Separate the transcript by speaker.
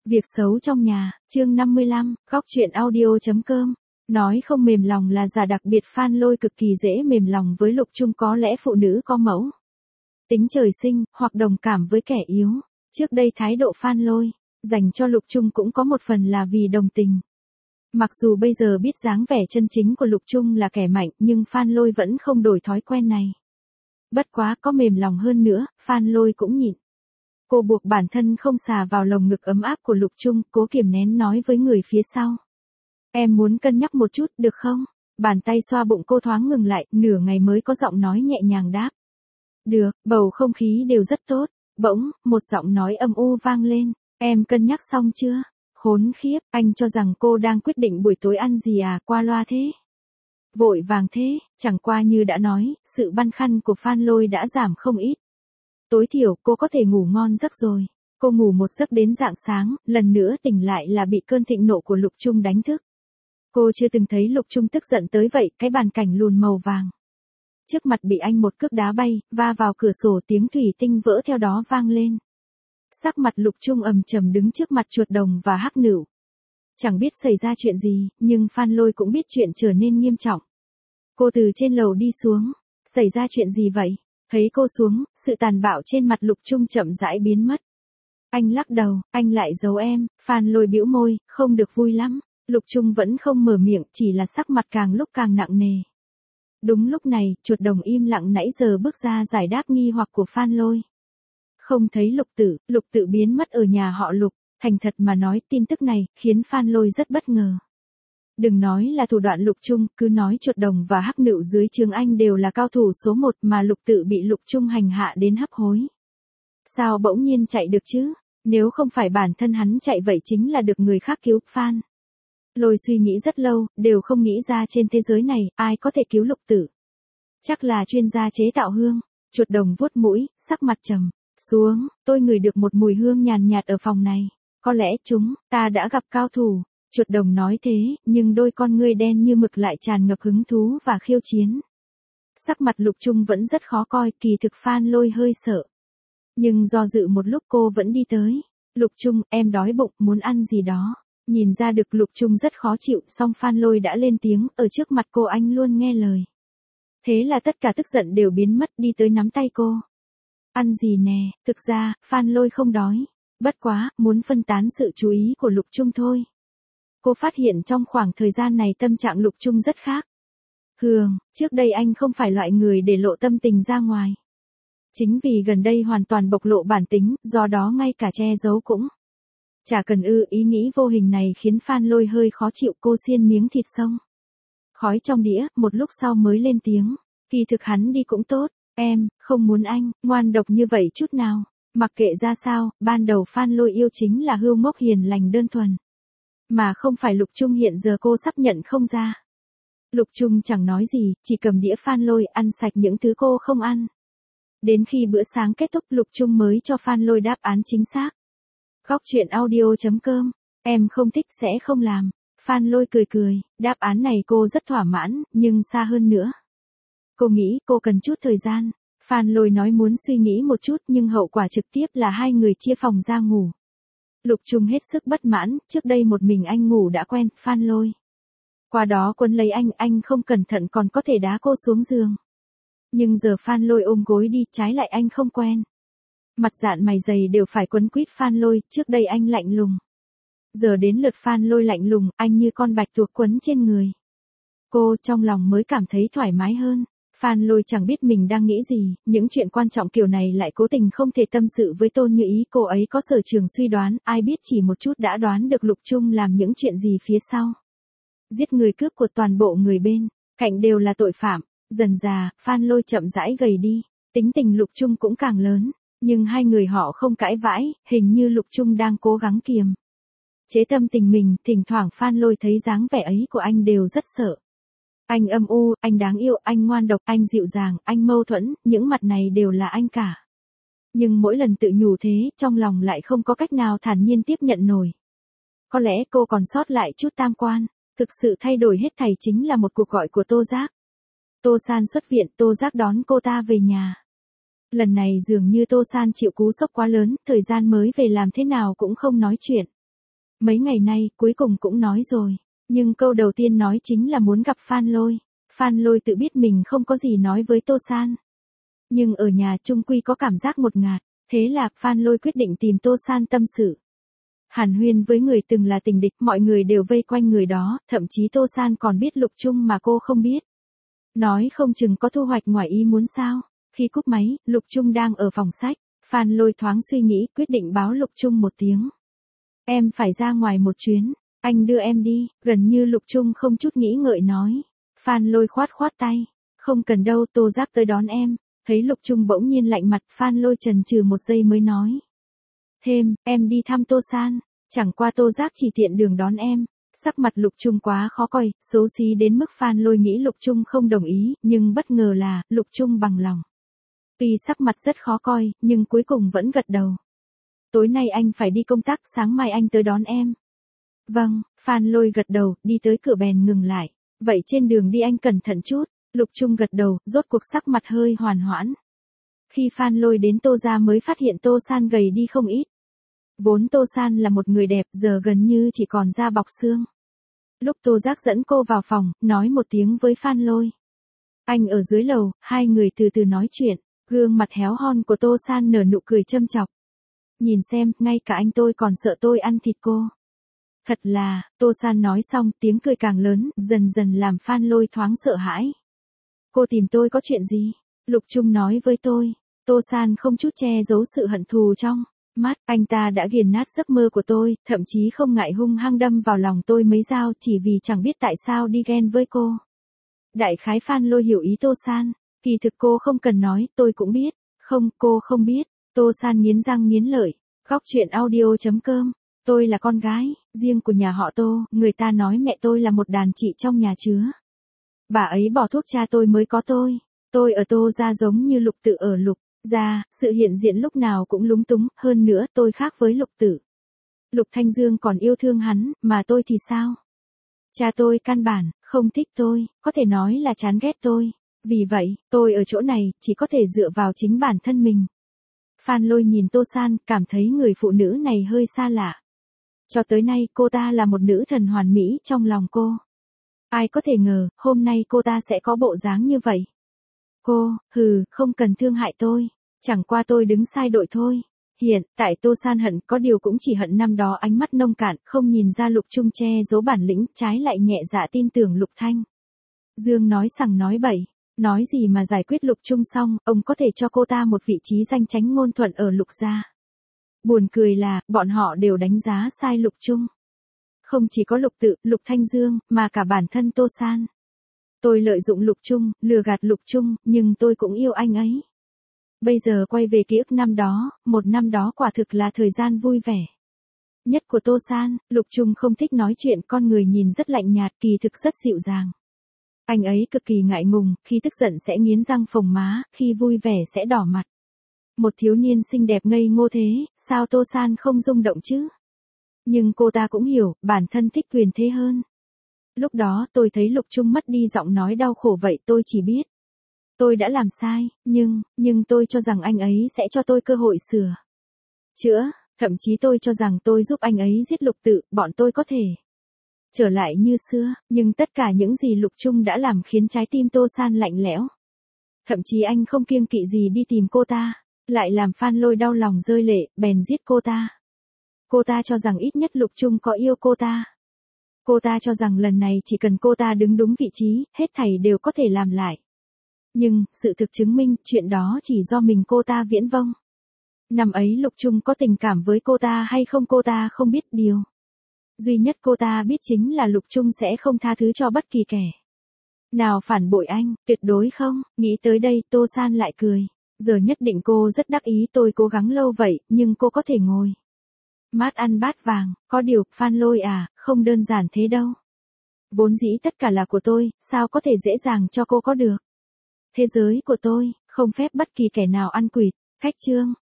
Speaker 1: Việc xấu trong nhà, chương 55, góc truyện audio.com. Nói không mềm lòng là giả, đặc biệt Phan Lôi cực kỳ dễ mềm lòng với Lục Trung, có lẽ phụ nữ có mẫu tính trời sinh, hoặc đồng cảm với kẻ yếu. Trước đây thái độ Phan Lôi dành cho Lục Trung cũng có một phần là vì đồng tình. Mặc dù bây giờ biết dáng vẻ chân chính của Lục Trung là kẻ mạnh, nhưng Phan Lôi vẫn không đổi thói quen này. Bất quá có mềm lòng hơn nữa, Phan Lôi cũng nhịn. Cô buộc bản thân không xà vào lồng ngực ấm áp của Lục Trung, cố kiềm nén nói với người phía sau. Em muốn cân nhắc một chút, được không? Bàn tay xoa bụng cô thoáng ngừng lại, nửa ngày mới có giọng nói nhẹ nhàng đáp. Được, bầu không khí đều rất tốt. Bỗng, một giọng nói âm u vang lên. Em cân nhắc xong chưa? Khốn khiếp, anh cho rằng cô đang quyết định buổi tối ăn gì à, qua loa thế. Vội vàng thế, chẳng qua như đã nói, sự băn khoăn của Phan Lôi đã giảm không ít. Tối thiểu cô có thể ngủ ngon giấc rồi. Cô ngủ một giấc đến rạng sáng, lần nữa tỉnh lại là bị cơn thịnh nộ của Lục Trung đánh thức. Cô chưa từng thấy Lục Trung tức giận tới vậy, cái bàn cảnh lùn màu vàng trước mặt bị anh một cước đá bay, va vào cửa sổ, tiếng thủy tinh vỡ theo đó vang lên. Sắc mặt Lục Trung ầm trầm đứng trước mặt chuột đồng và hắc nửu. Chẳng biết xảy ra chuyện gì, nhưng Phan Lôi cũng biết chuyện trở nên nghiêm trọng. Cô từ trên lầu đi xuống. Xảy ra chuyện gì vậy? Thấy cô xuống, sự tàn bạo trên mặt Lục Trung chậm rãi biến mất. Anh lắc đầu, anh lại giấu em. Phan Lôi bĩu môi, không được vui lắm. Lục Trung vẫn không mở miệng, chỉ là sắc mặt càng lúc càng nặng nề. Đúng lúc này, chuột đồng im lặng nãy giờ bước ra giải đáp nghi hoặc của Phan Lôi. Không thấy Lục Tự biến mất ở nhà họ Lục. Thành thật mà nói, tin tức này khiến Phan Lôi rất bất ngờ. Đừng nói là thủ đoạn Lục Trung, cứ nói chuột đồng và hắc nựu dưới trướng anh đều là cao thủ số 1 mà Lục Tự bị Lục Trung hành hạ đến hấp hối. Sao bỗng nhiên chạy được chứ? Nếu không phải bản thân hắn chạy vậy chính là được người khác cứu. Phan Lôi suy nghĩ rất lâu, đều không nghĩ ra trên thế giới này ai có thể cứu Lục Tự. Chắc là chuyên gia chế tạo hương. Chuột đồng vuốt mũi, sắc mặt trầm xuống. Tôi ngửi được một mùi hương nhàn nhạt ở phòng này. Có lẽ chúng ta đã gặp cao thủ. Chuột đồng nói thế, nhưng đôi con ngươi đen như mực lại tràn ngập hứng thú và khiêu chiến. Sắc mặt Lục Trung vẫn rất khó coi, kỳ thực Phan Lôi hơi sợ. Nhưng do dự một lúc cô vẫn đi tới. Lục Trung, em đói bụng, muốn ăn gì đó. Nhìn ra được Lục Trung rất khó chịu, song Phan Lôi đã lên tiếng, ở trước mặt cô anh luôn nghe lời. Thế là tất cả tức giận đều biến mất, đi tới nắm tay cô. Ăn gì nè, thực ra, Phan Lôi không đói. Bất quá, muốn phân tán sự chú ý của Lục Trung thôi. Cô phát hiện trong khoảng thời gian này tâm trạng Lục Trung rất khác. Trước đây anh không phải loại người để lộ tâm tình ra ngoài. Chính vì gần đây hoàn toàn bộc lộ bản tính, do đó ngay cả che giấu cũng chả cần ý nghĩ vô hình này khiến Phan Lôi hơi khó chịu. Cô xiên miếng thịt xong khói trong đĩa, một lúc sau mới lên tiếng. Kỳ thực hắn đi cũng tốt, em không muốn anh ngoan độc như vậy chút nào. Mặc kệ ra sao, ban đầu Phan Lôi yêu chính là hươu ngốc hiền lành đơn thuần. Mà không phải Lục Trung, hiện giờ cô sắp nhận không ra. Lục Trung chẳng nói gì, chỉ cầm đĩa Phan Lôi ăn sạch những thứ cô không ăn. Đến khi bữa sáng kết thúc, Lục Trung mới cho Phan Lôi đáp án chính xác. Góc truyện audio.com. Em không thích sẽ không làm. Phan Lôi cười, đáp án này cô rất thỏa mãn, nhưng xa hơn nữa. Cô nghĩ cô cần chút thời gian. Phan Lôi nói muốn suy nghĩ một chút, nhưng hậu quả trực tiếp là hai người chia phòng ra ngủ. Lục Trung hết sức bất mãn, trước đây một mình anh ngủ đã quen. Phan Lôi qua đó quấn lấy anh không cẩn thận còn có thể đá cô xuống giường. Nhưng giờ Phan Lôi ôm gối đi, trái lại anh không quen. Mặt dạn mày dày đều phải quấn quýt Phan Lôi, trước đây anh lạnh lùng. Giờ đến lượt Phan Lôi lạnh lùng, anh như con bạch tuộc quấn trên người. Cô trong lòng mới cảm thấy thoải mái hơn. Phan Lôi chẳng biết mình đang nghĩ gì, những chuyện quan trọng kiểu này lại cố tình không thể tâm sự với Tôn Như Ý. Cô ấy có sở trường suy đoán, ai biết chỉ một chút đã đoán được Lục Trung làm những chuyện gì phía sau. Giết người cướp của toàn bộ người bên cạnh đều là tội phạm. Dần dà, Phan Lôi chậm rãi gầy đi, tính tình Lục Trung cũng càng lớn, nhưng hai người họ không cãi vãi, hình như Lục Trung đang cố gắng kiềm chế tâm tình mình. Thỉnh thoảng Phan Lôi thấy dáng vẻ ấy của anh đều rất sợ. Anh âm u, anh đáng yêu, anh ngoan độc, anh dịu dàng, anh mâu thuẫn, những mặt này đều là anh cả. Nhưng mỗi lần tự nhủ thế, trong lòng lại không có cách nào thản nhiên tiếp nhận nổi. Có lẽ cô còn sót lại chút tam quan. Thực sự thay đổi hết thảy chính là một cuộc gọi của Tô Giác. Tô San xuất viện, Tô Giác đón cô ta về nhà. Lần này dường như Tô San chịu cú sốc quá lớn, thời gian mới về làm thế nào cũng không nói chuyện. Mấy ngày nay, cuối cùng cũng nói rồi. Nhưng câu đầu tiên nói chính là muốn gặp Phan Lôi. Phan Lôi tự biết mình không có gì nói với Tô San. Nhưng ở nhà chung quy có cảm giác ngột ngạt. Thế là Phan Lôi quyết định tìm Tô San tâm sự. Hàn huyên với người từng là tình địch, mọi người đều vây quanh người đó, thậm chí Tô San còn biết Lục Trung mà cô không biết. Nói không chừng có thu hoạch ngoài ý muốn sao. Khi cúp máy, Lục Trung đang ở phòng sách. Phan Lôi thoáng suy nghĩ, quyết định báo Lục Trung một tiếng. Em phải ra ngoài một chuyến, anh đưa em đi, gần như Lục Trung không chút nghĩ ngợi nói. Phan Lôi khoát khoát tay, không cần đâu, Tô Giác tới đón em. Thấy Lục Trung bỗng nhiên lạnh mặt, Phan Lôi chần chừ một giây mới nói. Thêm, em đi thăm Tô San, chẳng qua Tô Giác chỉ tiện đường đón em. Sắc mặt Lục Trung quá khó coi, xấu xí đến mức Phan Lôi nghĩ Lục Trung không đồng ý, nhưng bất ngờ là, Lục Trung bằng lòng. Tuy sắc mặt rất khó coi, nhưng cuối cùng vẫn gật đầu. Tối nay anh phải đi công tác, sáng mai anh tới đón em. Vâng, Phan Lôi gật đầu, đi tới cửa bèn ngừng lại. Vậy trên đường đi anh cẩn thận chút. Lục Trung gật đầu, rốt cuộc sắc mặt hơi hoàn hoãn. Khi Phan Lôi đến Tô gia mới phát hiện Tô San gầy đi không ít. Vốn Tô San là một người đẹp, giờ gần như chỉ còn da bọc xương. Lúc Tô Giác dẫn cô vào phòng, nói một tiếng với Phan Lôi. Anh ở dưới lầu, hai người từ từ nói chuyện. Gương mặt héo hon của Tô San nở nụ cười châm chọc. Nhìn xem, ngay cả anh tôi còn sợ tôi ăn thịt cô. Thật là, Tô San nói xong, tiếng cười càng lớn, dần dần làm Phan Lôi thoáng sợ hãi. Cô tìm tôi có chuyện gì? Lục Trung nói với tôi. Tô San không chút che giấu sự hận thù trong mắt, anh ta đã nghiền nát giấc mơ của tôi, thậm chí không ngại hung hăng đâm vào lòng tôi mấy dao chỉ vì chẳng biết tại sao đi ghen với cô. Đại khái Phan Lôi hiểu ý Tô San, kỳ thực cô không cần nói, tôi cũng biết. Không, cô không biết. Tô San nghiến răng nghiến lợi. Góc truyện audio.com. Tôi là con gái, riêng của nhà họ Tô, người ta nói mẹ tôi là một đàn chị trong nhà chứa. Bà ấy bỏ thuốc cha tôi mới có tôi. Tôi ở Tô gia giống như Lục Tự ở Lục gia, sự hiện diện lúc nào cũng lúng túng, hơn nữa tôi khác với Lục Tự. Lục Thanh Dương còn yêu thương hắn, mà tôi thì sao? Cha tôi căn bản không thích tôi, có thể nói là chán ghét tôi. Vì vậy, tôi ở chỗ này chỉ có thể dựa vào chính bản thân mình. Phan Lôi nhìn Tô San, cảm thấy người phụ nữ này hơi xa lạ. Cho tới nay cô ta là một nữ thần hoàn mỹ trong lòng cô. Ai có thể ngờ, hôm nay cô ta sẽ có bộ dáng như vậy. Cô, không cần thương hại tôi. Chẳng qua tôi đứng sai đội thôi. Hiện, tại Tô San hận có điều cũng chỉ hận năm đó ánh mắt nông cạn, không nhìn ra Lục Trung che giấu bản lĩnh, trái lại nhẹ dạ tin tưởng Lục Thanh Dương nói sằng nói bậy. Nói gì mà giải quyết Lục Trung xong, ông có thể cho cô ta một vị trí danh chánh ngôn thuận ở Lục gia. Buồn cười là, bọn họ đều đánh giá sai Lục Trung. Không chỉ có Lục Tự, Lục Thanh Dương, mà cả bản thân Tô San. Tôi lợi dụng Lục Trung, lừa gạt Lục Trung, nhưng tôi cũng yêu anh ấy. Bây giờ quay về ký ức năm đó, một năm đó quả thực là thời gian vui vẻ nhất của Tô San. Lục Trung không thích nói chuyện, con người nhìn rất lạnh nhạt, kỳ thực rất dịu dàng. Anh ấy cực kỳ ngại ngùng, khi tức giận sẽ nghiến răng phồng má, khi vui vẻ sẽ đỏ mặt. Một thiếu niên xinh đẹp ngây ngô thế, sao Tô San không rung động chứ? Nhưng cô ta cũng hiểu, bản thân thích quyền thế hơn. Lúc đó tôi thấy Lục Trung mất đi giọng nói đau khổ vậy tôi chỉ biết. Tôi đã làm sai, nhưng tôi cho rằng anh ấy sẽ cho tôi cơ hội sửa chữa, thậm chí tôi cho rằng tôi giúp anh ấy giết Lục Tự, bọn tôi có thể trở lại như xưa, nhưng tất cả những gì Lục Trung đã làm khiến trái tim Tô San lạnh lẽo. Thậm chí anh không kiêng kỵ gì đi tìm cô ta, lại làm Phan Lôi đau lòng rơi lệ, bèn giết cô ta. Cô ta cho rằng ít nhất Lục Trung có yêu cô ta. Cô ta cho rằng lần này chỉ cần cô ta đứng đúng vị trí, hết thảy đều có thể làm lại. Nhưng, sự thực chứng minh, chuyện đó chỉ do mình cô ta viễn vông. Năm ấy Lục Trung có tình cảm với cô ta hay không cô ta không biết điều. Duy nhất cô ta biết chính là Lục Trung sẽ không tha thứ cho bất kỳ kẻ nào phản bội anh, tuyệt đối không. Nghĩ tới đây Tô San lại cười. Giờ nhất định cô rất đắc ý tôi cố gắng lâu vậy, nhưng cô có thể ngồi mát ăn bát vàng, có điều, Phan Lôi à, không đơn giản thế đâu. Vốn dĩ tất cả là của tôi, sao có thể dễ dàng cho cô có được. Thế giới của tôi, không phép bất kỳ kẻ nào ăn quỵt. Khách chương.